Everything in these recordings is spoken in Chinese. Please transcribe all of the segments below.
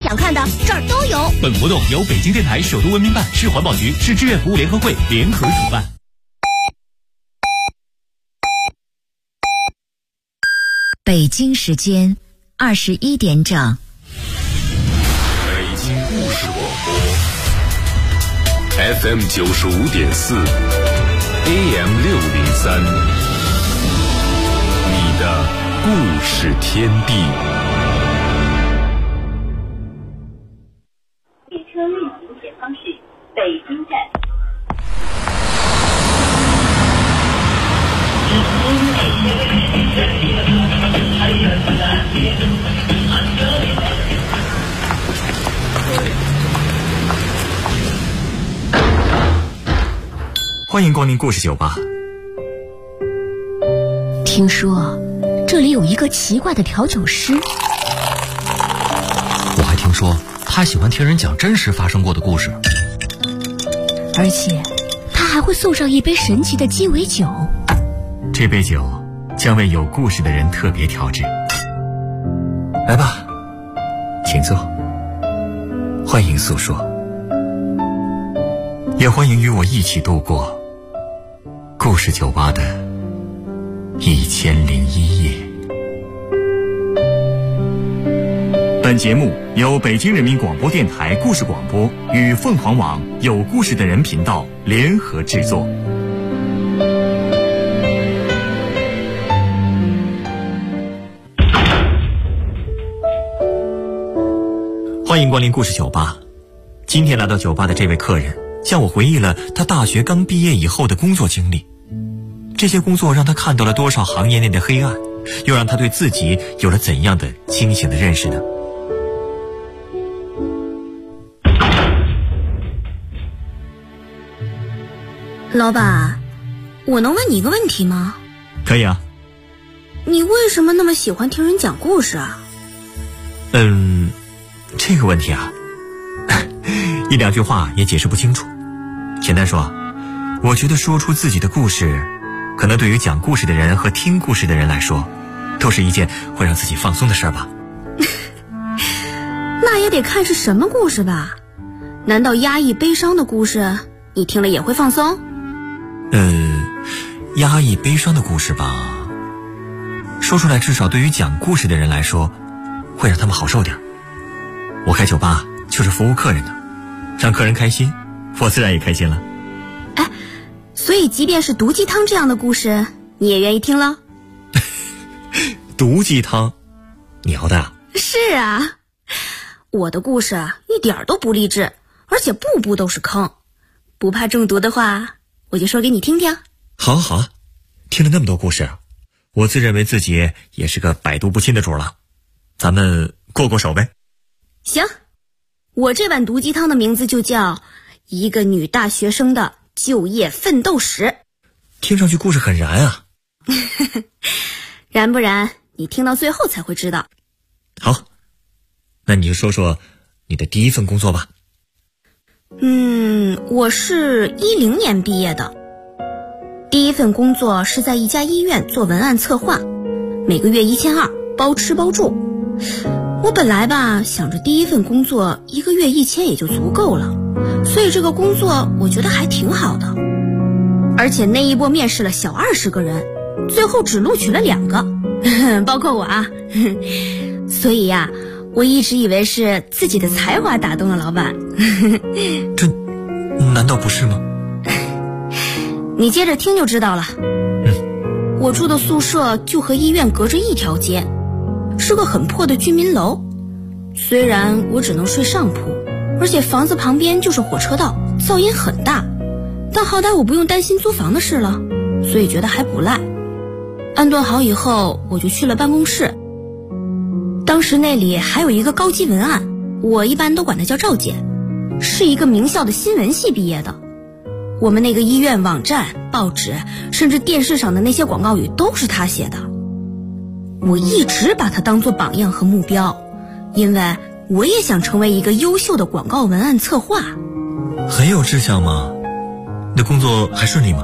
想看的这儿都有。 本活动由北京电台首都文明办、市环保局、市志愿服务联合会联合主办。 北京时间21点整。 北京故事广播 FM 95.4 AM 603，你的故事天地。 列车运行前方是北京站。 欢迎光临故事酒吧。 听说这里有一个奇怪的调酒师， 我还听说他喜欢听人讲真实发生过的故事， 而且他还会送上一杯神奇的鸡尾酒。 这杯酒将为有故事的人特别调制。来吧，请坐，欢迎诉说，也欢迎与我一起度过故事酒吧的1001夜。本节目由北京人民广播电台故事广播与凤凰网有故事的人频道联合制作。欢迎光临故事酒吧。今天来到酒吧的这位客人向我回忆了他大学刚毕业以后的工作经历。这些工作让他看到了多少行业内的黑暗，又让他对自己有了怎样的清醒的认识呢？ 老板，我能问你一个问题吗？ 可以啊。 你为什么那么喜欢听人讲故事啊？ 这个问题啊，一两句话也解释不清楚。简单说，我觉得说出自己的故事，可能对于讲故事的人和听故事的人来说，都是一件会让自己放松的事儿吧。 那也得看是什么故事吧？难道压抑悲伤的故事，你听了也会放松？ 压抑悲伤的故事吧，说出来至少对于讲故事的人来说，会让他们好受点。我开酒吧就是服务客人的，让客人开心，我自然也开心了。 哎，所以即便是毒鸡汤这样的故事，你也愿意听了？ 毒鸡汤？你熬的啊？ 是啊，我的故事一点都不励志，而且步步都是坑。不怕中毒的话，我就说给你听听。 好啊好啊，听了那么多故事，我自认为自己也是个百毒不侵的主了。咱们过过手呗。 行，我这碗毒鸡汤的名字就叫一个女大学生的就业奋斗史。 听上去故事很燃啊。 燃不燃，你听到最后才会知道。 好，那你就说说你的第一份工作吧。 我是10年毕业的，第一份工作是在一家医院做文案策划，每个月1200，包吃包住。我本来吧想着第一份工作1个月1000也就足够了，所以这个工作我觉得还挺好的。而且那一波面试了小20个人，最后只录取了2个，包括我啊。所以呀，我一直以为是自己的才华打动了老板。 这难道不是吗？ 你接着听就知道了。我住的宿舍就和医院隔着一条街，是个很破的居民楼。虽然我只能睡上铺，而且房子旁边就是火车道，噪音很大，但好歹我不用担心租房的事了，所以觉得还不赖。安顿好以后，我就去了办公室。当时那里还有一个高级文案，我一般都管她叫赵姐，是一个名校的新闻系毕业的。我们那个医院网站、报纸，甚至电视上的那些广告语都是她写的。我一直把她当作榜样和目标，因为我也想成为一个优秀的广告文案策划。 很有志向吗？你的工作还顺利吗？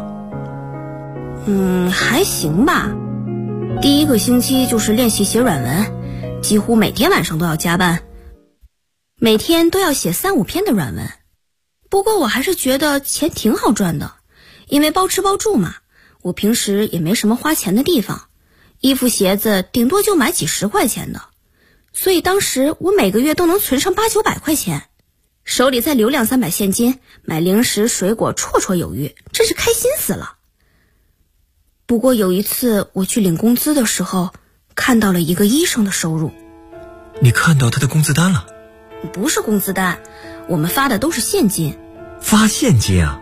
还行吧。第一个星期就是练习写软文，几乎每天晚上都要加班。 每天都要写3、5篇的软文。不过我还是觉得钱挺好赚的，因为包吃包住嘛，我平时也没什么花钱的地方，衣服鞋子顶多就买几10块钱的，所以当时我每个月都能存上8、900块钱，手里再留2、300现金，买零食水果绰绰有余，真是开心死了。不过有一次我去领工资的时候，看到了一个医生的收入。 你看到他的工资单了？ 不是工资单，我们发的都是现金。 发现金啊？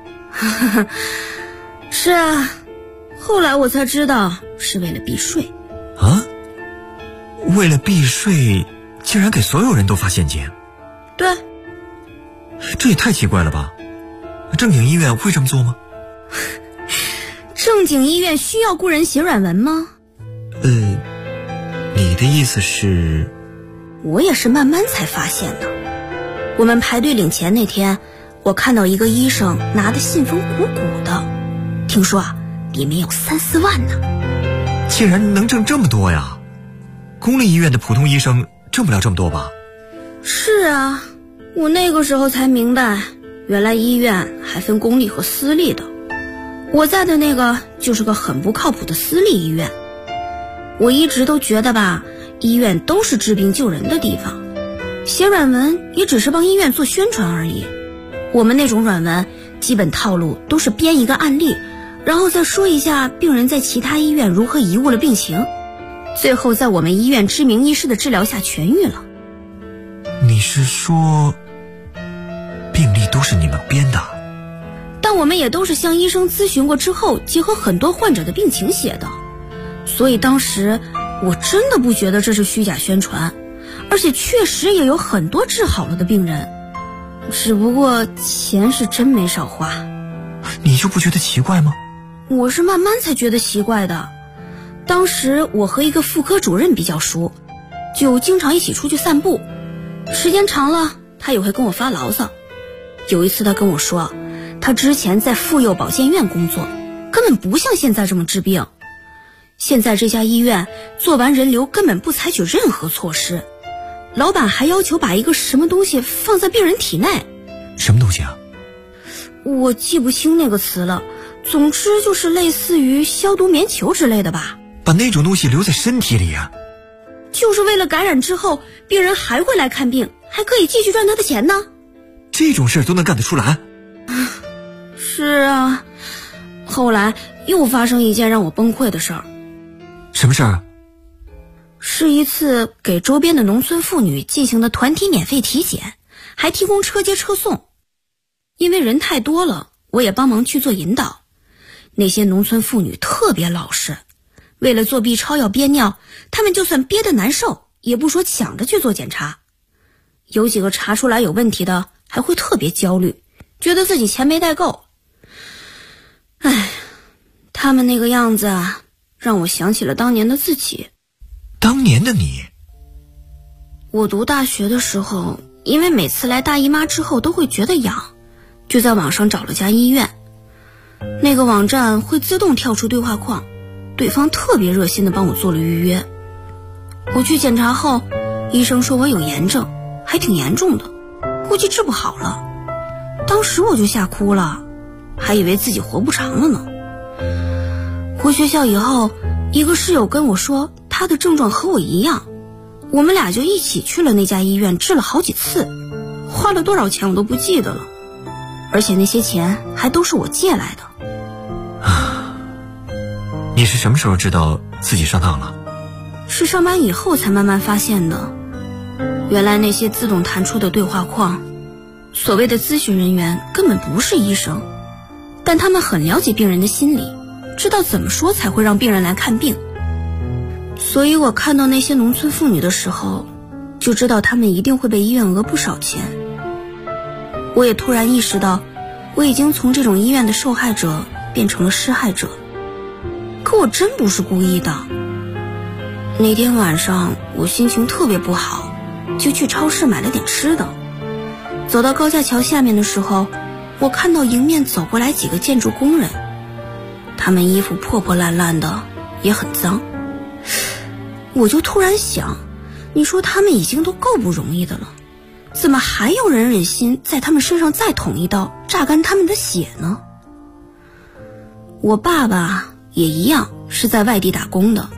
是啊，后来我才知道是为了避税。 啊？为了避税竟然给所有人都发现金？ 对。 这也太奇怪了吧？正经医院会这么做吗？ 正经医院需要雇人写软文吗？ 你的意思是？ 我也是慢慢才发现的。我们排队领钱那天，我看到一个医生拿的信封鼓鼓的，听说啊，里面有3、4万呢。 竟然能挣这么多呀？公立医院的普通医生挣不了这么多吧？ 是啊，我那个时候才明白，原来医院还分公立和私立的。我在的那个就是个很不靠谱的私立医院。我一直都觉得吧，医院都是治病救人的地方，写软文也只是帮医院做宣传而已。我们那种软文基本套路都是编一个案例，然后再说一下病人在其他医院如何贻误了病情，最后在我们医院知名医师的治疗下痊愈了。 你是说病历都是你们编的？ 但我们也都是向医生咨询过之后，结合很多患者的病情写的。所以当时我真的不觉得这是虚假宣传，而且确实也有很多治好了的病人，只不过钱是真没少花。 你就不觉得奇怪吗？ 我是慢慢才觉得奇怪的。当时我和一个妇科主任比较熟，就经常一起出去散步，时间长了他也会跟我发牢骚。有一次他跟我说，他之前在妇幼保健院工作，根本不像现在这么治病。现在这家医院做完人流根本不采取任何措施，老板还要求把一个什么东西放在病人体内。 什么东西啊？ 我记不清那个词了，总之就是类似于消毒棉球之类的吧。 把那种东西留在身体里啊？ 就是为了感染之后病人还会来看病，还可以继续赚他的钱呢。 这种事都能干得出来？ 是啊，后来又发生一件让我崩溃的事儿。 什么事儿？ 是一次给周边的农村妇女进行的团体免费体检，还提供车接车送。因为人太多了，我也帮忙去做引导。那些农村妇女特别老实，为了做 B 超要憋尿，她们就算憋得难受，也不说抢着去做检查。有几个查出来有问题的，还会特别焦虑，觉得自己钱没带够。唉，他们那个样子啊，让我想起了当年的自己。 当年的你？ 我读大学的时候，因为每次来大姨妈之后都会觉得痒，就在网上找了家医院。那个网站会自动跳出对话框，对方特别热心地帮我做了预约。我去检查后，医生说我有炎症，还挺严重的，估计治不好了。当时我就吓哭了，还以为自己活不长了呢。回学校以后，一个室友跟我说他的症状和我一样，我们俩就一起去了那家医院治了好几次，花了多少钱我都不记得了，而且那些钱还都是我借来的。 你是什么时候知道自己上当了？ 是上班以后才慢慢发现的。原来那些自动弹出的对话框，所谓的咨询人员根本不是医生，但他们很了解病人的心理，知道怎么说才会让病人来看病。所以我看到那些农村妇女的时候，就知道他们一定会被医院讹不少钱。我也突然意识到，我已经从这种医院的受害者变成了施害者。可我真不是故意的。那天晚上我心情特别不好，就去超市买了点吃的。走到高架桥下面的时候，我看到迎面走过来几个建筑工人，他们衣服破破烂烂的，也很脏。我就突然想，你说他们已经都够不容易的了， 怎么还有人忍心在他们身上再捅一刀，榨干他们的血呢？我爸爸也一样是在外地打工的，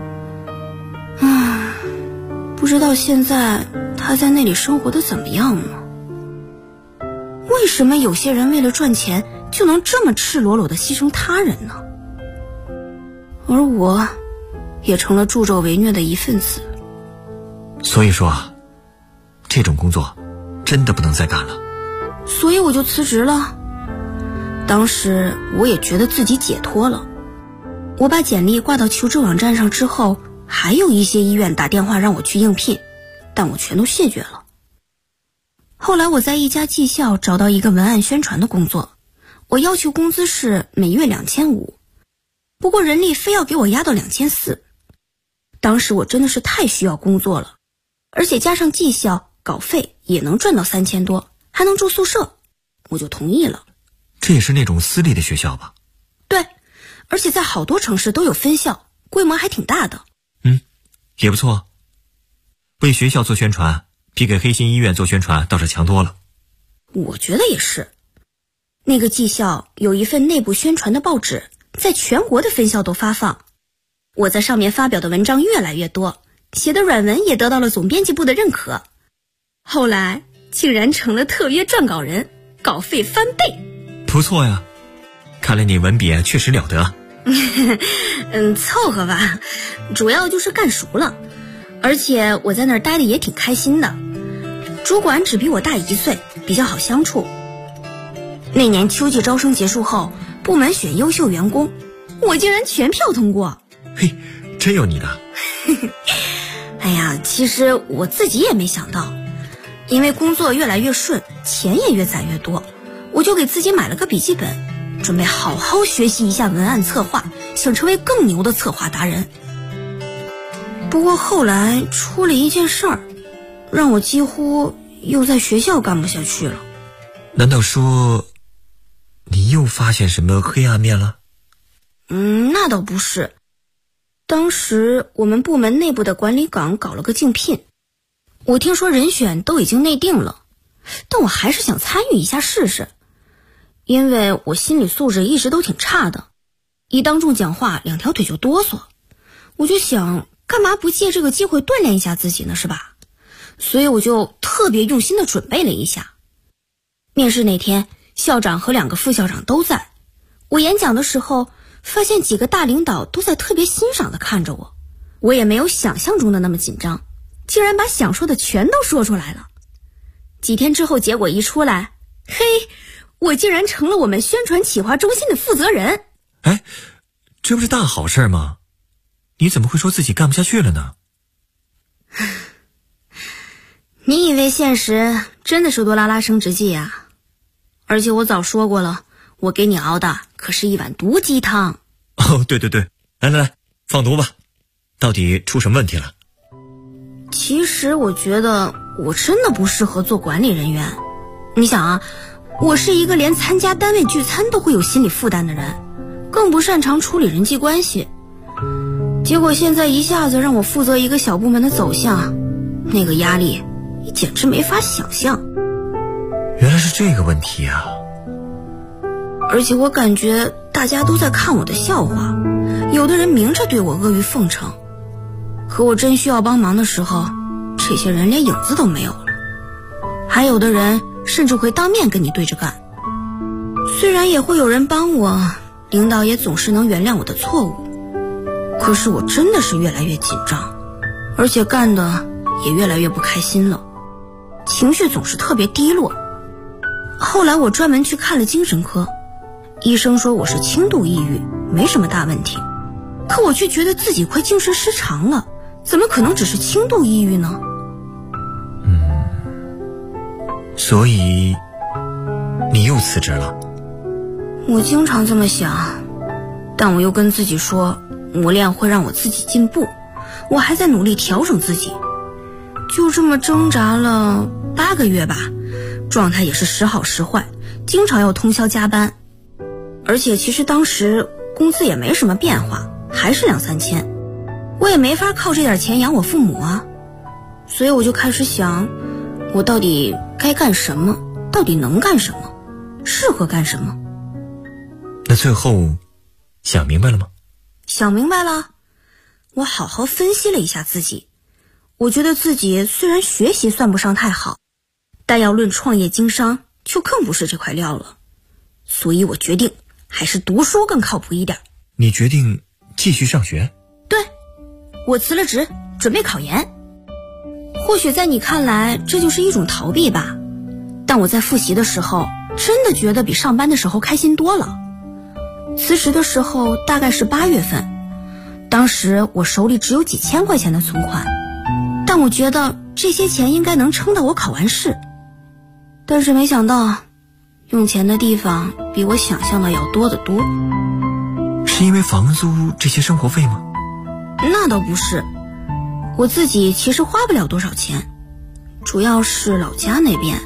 不知道现在他在那里生活的怎么样呢？为什么有些人为了赚钱就能这么赤裸裸地牺牲他人呢？而我也成了助纣为虐的一份子。 所以说这种工作真的不能再干了。 所以我就辞职了。当时我也觉得自己解脱了。我把简历挂到求职网站上之后，还有一些医院打电话让我去应聘，但我全都谢绝了。后来我在一家技校找到一个文案宣传的工作，我要求工资是每月2500，不过人力非要给我压到2400。当时我真的是太需要工作了，而且加上技校稿费也能赚到3000多，还能住宿舍，我就同意了。 这也是那种私立的学校吧？ 对，而且在好多城市都有分校，规模还挺大的。 也不错。为学校做宣传比给黑心医院做宣传倒是强多了。 我觉得也是。那个技校有一份内部宣传的报纸，在全国的分校都发放。我在上面发表的文章越来越多，写的软文也得到了总编辑部的认可。后来竟然成了特约撰稿人，稿费翻倍。 不错呀，看来你文笔确实了得。 凑合吧，主要就是干熟了，而且我在那儿待的也挺开心的。主管只比我大1岁，比较好相处。那年秋季招生结束后，部门选优秀员工，我竟然全票通过。 嘿，真有你的。 哎呀，其实我自己也没想到，因为工作越来越顺，钱也越攒越多，我就给自己买了个笔记本，准备好好学习一下文案策划，想成为更牛的策划达人。不过后来出了一件事儿，让我几乎又在学校干不下去了。 难道说你又发现什么黑暗面了？ 那倒不是。当时我们部门内部的管理岗搞了个竞聘，我听说人选都已经内定了，但我还是想参与一下试试。因为我心理素质一直都挺差的，一当众讲话2条腿就哆嗦，我就想干嘛不借这个机会锻炼一下自己呢，是吧？所以我就特别用心的准备了一下。面试那天，校长和2个副校长都在。我演讲的时候，发现几个大领导都在特别欣赏的看着我，我也没有想象中的那么紧张，竟然把想说的全都说出来了。几天之后结果一出来，嘿，我竟然成了我们宣传企划中心的负责人。 哎，这不是大好事吗？你怎么会说自己干不下去了呢？ 你以为现实真的是多拉拉升职记啊？而且我早说过了，我给你熬的可是一碗毒鸡汤。 哦，对，来，放毒吧。到底出什么问题了？ 其实我觉得我真的不适合做管理人员。你想啊，我是一个连参加单位聚餐都会有心理负担的人，更不擅长处理人际关系。结果现在一下子让我负责一个小部门的走向，那个压力你简直没法想象。 原来是这个问题啊。 而且我感觉大家都在看我的笑话，有的人明着对我阿谀奉承，可我真需要帮忙的时候，这些人连影子都没有了。还有的人甚至会当面跟你对着干。虽然也会有人帮我，领导也总是能原谅我的错误，可是我真的是越来越紧张，而且干的也越来越不开心了，情绪总是特别低落。后来我专门去看了精神科，医生说我是轻度抑郁，没什么大问题，可我却觉得自己快精神失常了，怎么可能只是轻度抑郁呢？ 所以你又辞职了？ 我经常这么想，但我又跟自己说，磨练会让我自己进步，我还在努力调整自己。就这么挣扎了8个月吧，状态也是时好时坏，经常要通宵加班。而且其实当时工资也没什么变化，还是2-3千，我也没法靠这点钱养我父母啊。所以我就开始想， 我到底该干什么，到底能干什么，适合干什么。 那最后想明白了吗？ 想明白了。我好好分析了一下自己，我觉得自己虽然学习算不上太好，但要论创业经商就更不是这块料了。所以我决定还是读书更靠谱一点。 你决定继续上学？ 对，我辞了职，准备考研。或许在你看来这就是一种逃避吧，但我在复习的时候真的觉得比上班的时候开心多了。辞职的时候大概是8月份，当时我手里只有几千块钱的存款，但我觉得这些钱应该能撑到我考完试。但是没想到用钱的地方比我想象的要多得多。 是因为房租这些生活费吗？ 那倒不是，我自己其实花不了多少钱，主要是老家那边。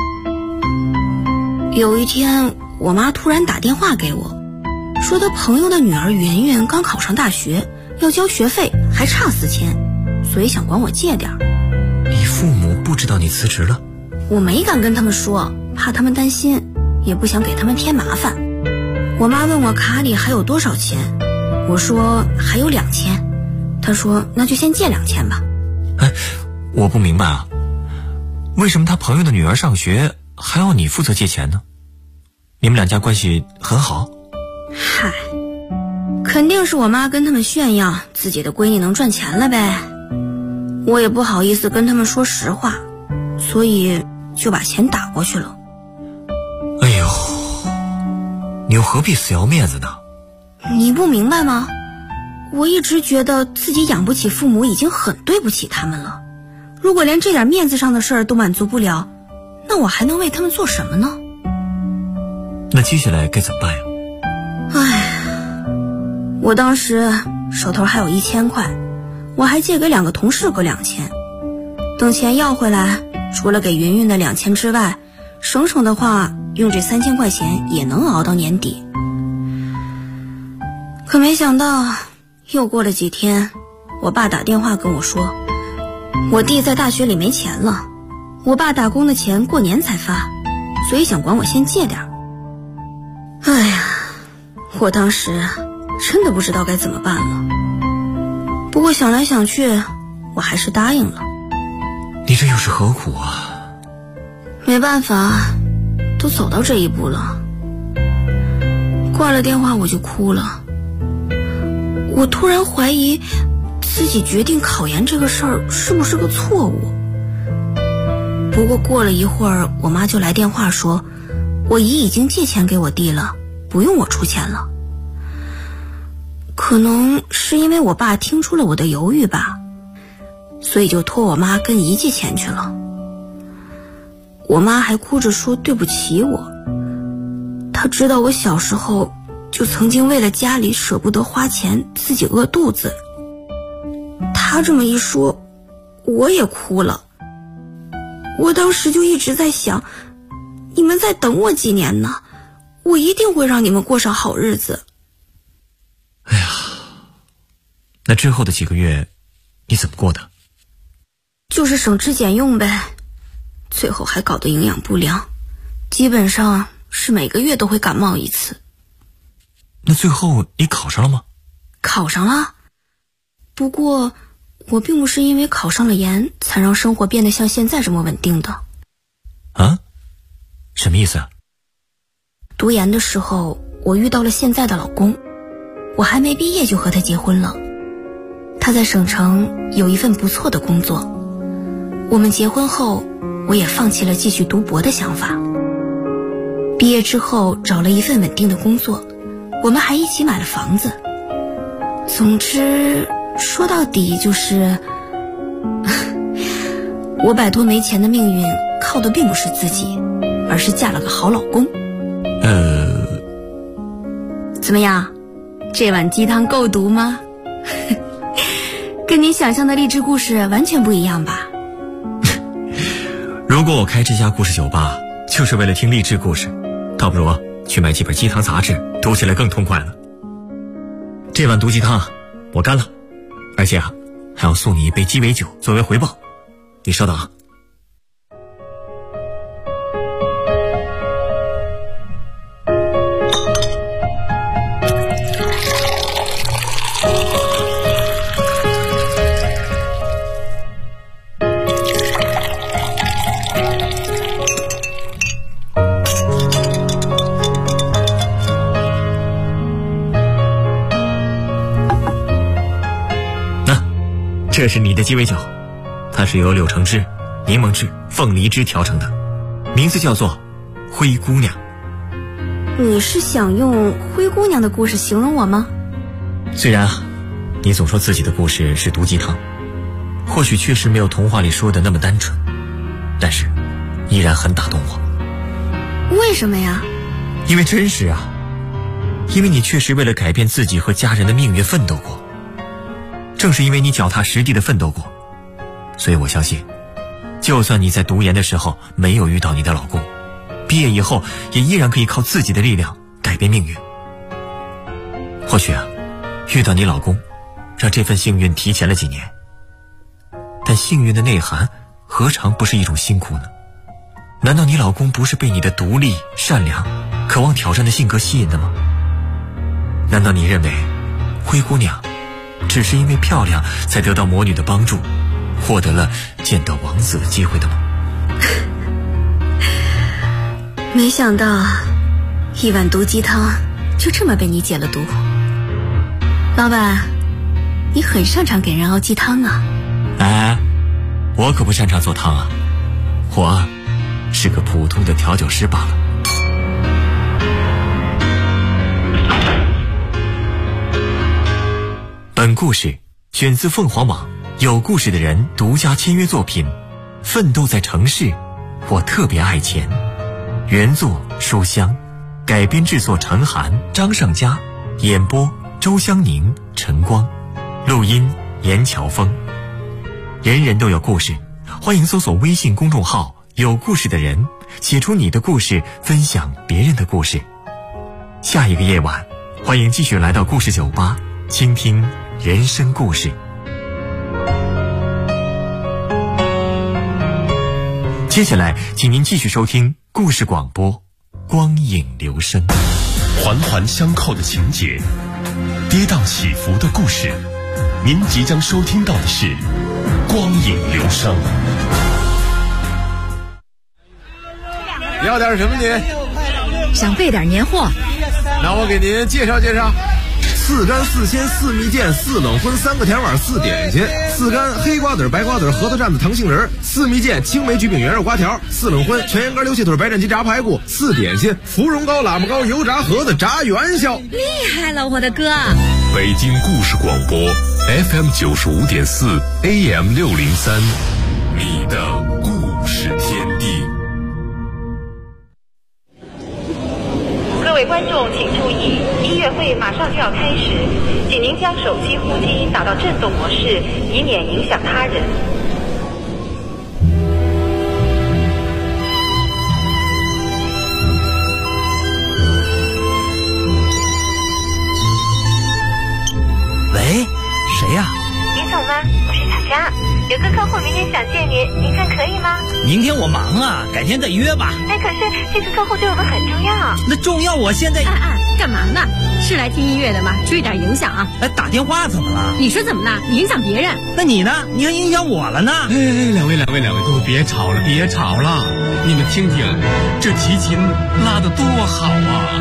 有一天我妈突然打电话给我，说她朋友的女儿圆圆刚考上大学，要交学费还差4000，所以想管我借点。 你父母不知道你辞职了？ 我没敢跟他们说，怕他们担心，也不想给他们添麻烦。我妈问我卡里还有多少钱，我说还有2000，她说那就先借2000吧。 哎，我不明白啊，为什么他朋友的女儿上学还要你负责借钱呢？你们两家关系很好？ 嗨，肯定是我妈跟他们炫耀自己的闺女能赚钱了呗。我也不好意思跟他们说实话，所以就把钱打过去了。 哎呦，你又何必死要面子呢？ 你不明白吗？我一直觉得自己养不起父母已经很对不起他们了，如果连这点面子上的事儿都满足不了，那我还能为他们做什么呢？ 那接下来该怎么办呀？ 唉，我当时手头还有1000块，我还借给2个同事各2000，等钱要回来，除了给云云的2000之外，省省的话用这3000块钱也能熬到年底。可没想到又过了几天，我爸打电话跟我说，我弟在大学里没钱了，我爸打工的钱过年才发，所以想管我先借点。哎呀，我当时真的不知道该怎么办了。不过想来想去，我还是答应了。 你这又是何苦啊？ 没办法，都走到这一步了。挂了电话我就哭了。我突然怀疑自己决定考研这个事儿是不是个错误。不过过了一会儿，我妈就来电话说，我姨已经借钱给我弟了，不用我出钱了。可能是因为我爸听出了我的犹豫吧，所以就托我妈跟姨借钱去了。我妈还哭着说对不起我，她知道我小时候就曾经为了家里舍不得花钱，自己饿肚子。她这么一说，我也哭了。我当时就一直在想，你们再等我几年呢，我一定会让你们过上好日子。 哎呀，那之后的几个月你怎么过的？ 就是省吃俭用呗，最后还搞得营养不良，基本上是每个月都会感冒一次。 那最后你考上了吗？ 考上了，不过我并不是因为考上了研才让生活变得像现在这么稳定的。 啊？什么意思啊？ 读研的时候我遇到了现在的老公，我还没毕业就和他结婚了。他在省城有一份不错的工作，我们结婚后我也放弃了继续读博的想法。毕业之后找了一份稳定的工作，我们还一起买了房子。总之说到底就是我摆脱没钱的命运靠的并不是自己，而是嫁了个好老公。怎么样，这碗鸡汤够毒吗？跟你想象的励志故事完全不一样吧？ 如果我开这家故事酒吧就是为了听励志故事，倒不如去买几本鸡汤杂志，读起来更痛快了。这碗毒鸡汤我干了，而且还要送你一杯鸡尾酒作为回报。你稍等啊。 这是你的鸡尾酒，它是由柳橙汁、柠檬汁、凤梨汁调成的，名字叫做灰姑娘。 你是想用灰姑娘的故事形容我吗？ 虽然你总说自己的故事是毒鸡汤，或许确实没有童话里说的那么单纯，但是依然很打动我。 为什么呀？ 因为真实啊，因为你确实为了改变自己和家人的命运奋斗过。正是因为你脚踏实地的奋斗过，所以我相信，就算你在读研的时候没有遇到你的老公，毕业以后也依然可以靠自己的力量改变命运。或许遇到你老公，让这份幸运提前了几年，但幸运的内涵何尝不是一种辛苦呢？难道你老公不是被你的独立、善良、渴望挑战的性格吸引的吗？难道你认为灰姑娘只是因为漂亮才得到魔女的帮助，获得了见到王子的机会的吗？ 没想到一碗毒鸡汤就这么被你解了毒。老板，你很擅长给人熬鸡汤啊。 哎，我可不擅长做汤啊，我是个普通的调酒师罢了。本故事选自凤凰网有故事的人独家签约作品《奋斗在城市，我特别爱钱》，原作书香，改编制作陈寒、张尚佳，演播周香宁、陈光，录音严乔峰。人人都有故事，欢迎搜索微信公众号有故事的人，写出你的故事，分享别人的故事。下一个夜晚，欢迎继续来到故事酒吧，倾听人生故事。接下来请您继续收听故事广播，光影留声。 环环相扣的情节，跌宕起伏的故事，您即将收听到的是光影留声。 要点什么您？ 想备点年货。 那我给您介绍介绍。4干4鲜4蜜饯4冷荤3个甜碗4点心，4干黑瓜子白瓜子核桃蘸子糖杏仁，4蜜饯青梅橘饼圆肉瓜条，4冷荤全羊肝溜蟹腿白斩鸡炸排骨，4点心芙蓉糕喇嘛糕油炸盒子炸元宵。 厉害了，我的哥！ 北京故事广播 FM 95.4 AM 603，你的故事天地。 各位观众请注意，音乐会马上就要开始，请您将手机呼机打到震动模式，以免影响他人。 喂，谁呀？ 李总吗？我是小佳，有个客户明天想见您，您看可以吗？ 明天我忙啊，改天再约吧。 哎，可是这个客户对我们很重要。 那重要，我现在…… 干嘛呢？是来听音乐的吗？注意点影响啊！ 哎，打电话怎么了？ 你说怎么了？你影响别人。 那你呢？你还影响我了呢？ 哎，两位，都别吵了，别吵了！你们听听，这提琴拉得多好啊！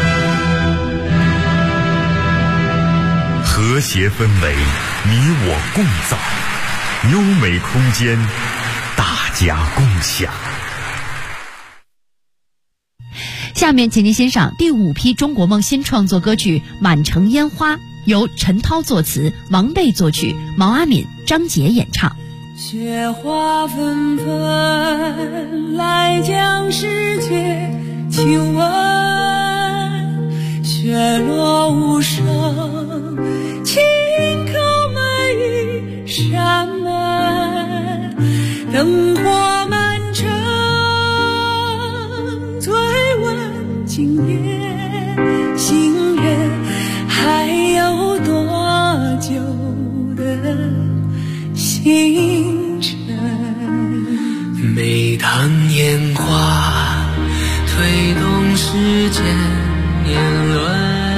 和谐氛围，你我共造；优美空间，大家共享。 下面请您欣赏第5批中国梦新创作歌曲《满城烟花》，由陈涛作词，王贝作曲，毛阿敏、张杰演唱。 雪花纷纷来将世界亲吻，雪落无声，轻叩每一扇门，灯火满城，醉问今夜心愿还有多久的星辰。 每当烟花推动时间年轮，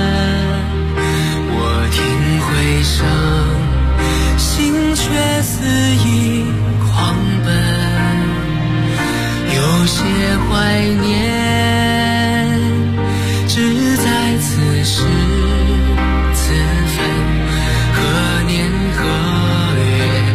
我听回声，心却肆意狂奔，有些怀念只在此时此分，何年何月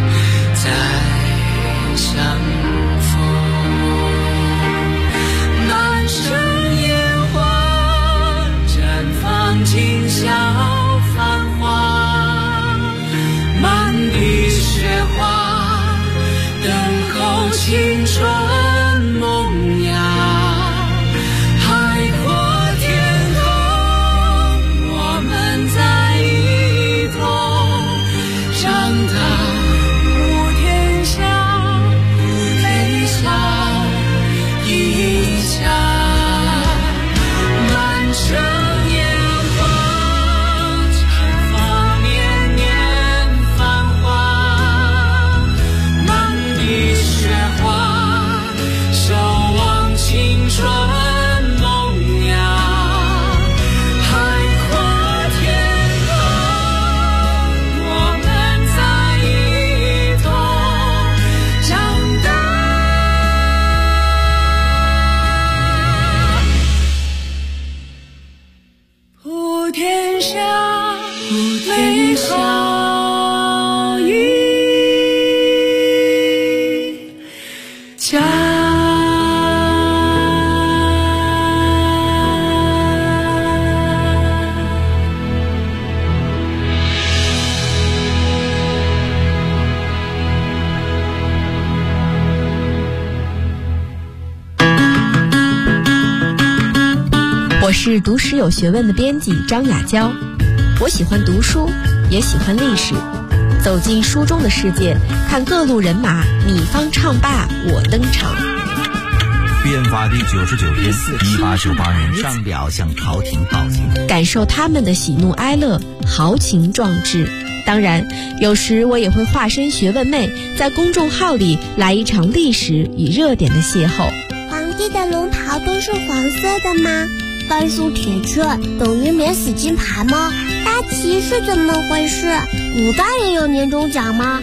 我是读史有学问的编辑张雅娇，我喜欢读书，也喜欢历史，走进书中的世界，看各路人马，你方唱罢我登场。 变法第99天，1898年上表向朝廷报警， 感受他们的喜怒哀乐，豪情壮志。当然，有时我也会化身学问妹，在公众号里来一场历史与热点的邂逅。 皇帝的龙袍都是黄色的吗？甘肃铁雀等于免死金牌吗？大旗是怎么回事？古代也有年终奖吗？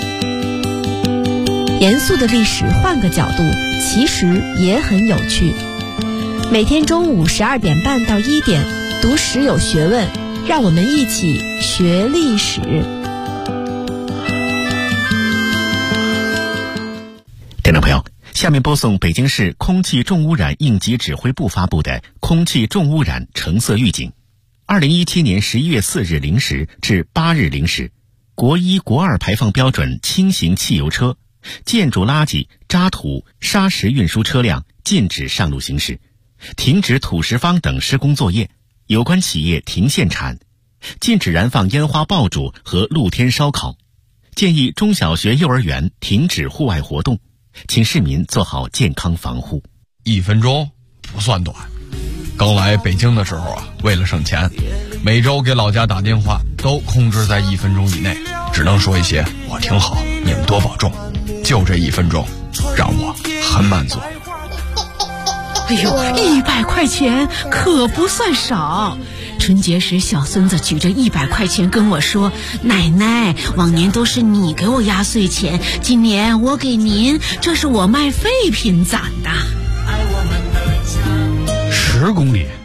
严肃的历史换个角度，其实也很有趣。每天中午12点半到1点，读史有学问，让我们一起学历史。 听众朋友，下面播送北京市空气重污染应急指挥部发布的空气重污染橙色预警。2017年11月4日0时至8日0时，国1、国2排放标准轻型汽油车、建筑垃圾、渣土、砂石运输车辆禁止上路行驶，停止土石方等施工作业，有关企业停限产，禁止燃放烟花爆竹和露天烧烤，建议中小学、幼儿园停止户外活动，请市民做好健康防护。 1分钟不算短。刚来北京的时候啊，为了省钱，每周给老家打电话都控制在1分钟以内，只能说一些我挺好，你们多保重。就这1分钟，让我很满足。 哎呦，100块钱可不算少。春节时，小孙子举着100块钱跟我说：“奶奶，往年都是你给我压岁钱，今年我给您，这是我卖废品攒的。” 10公里。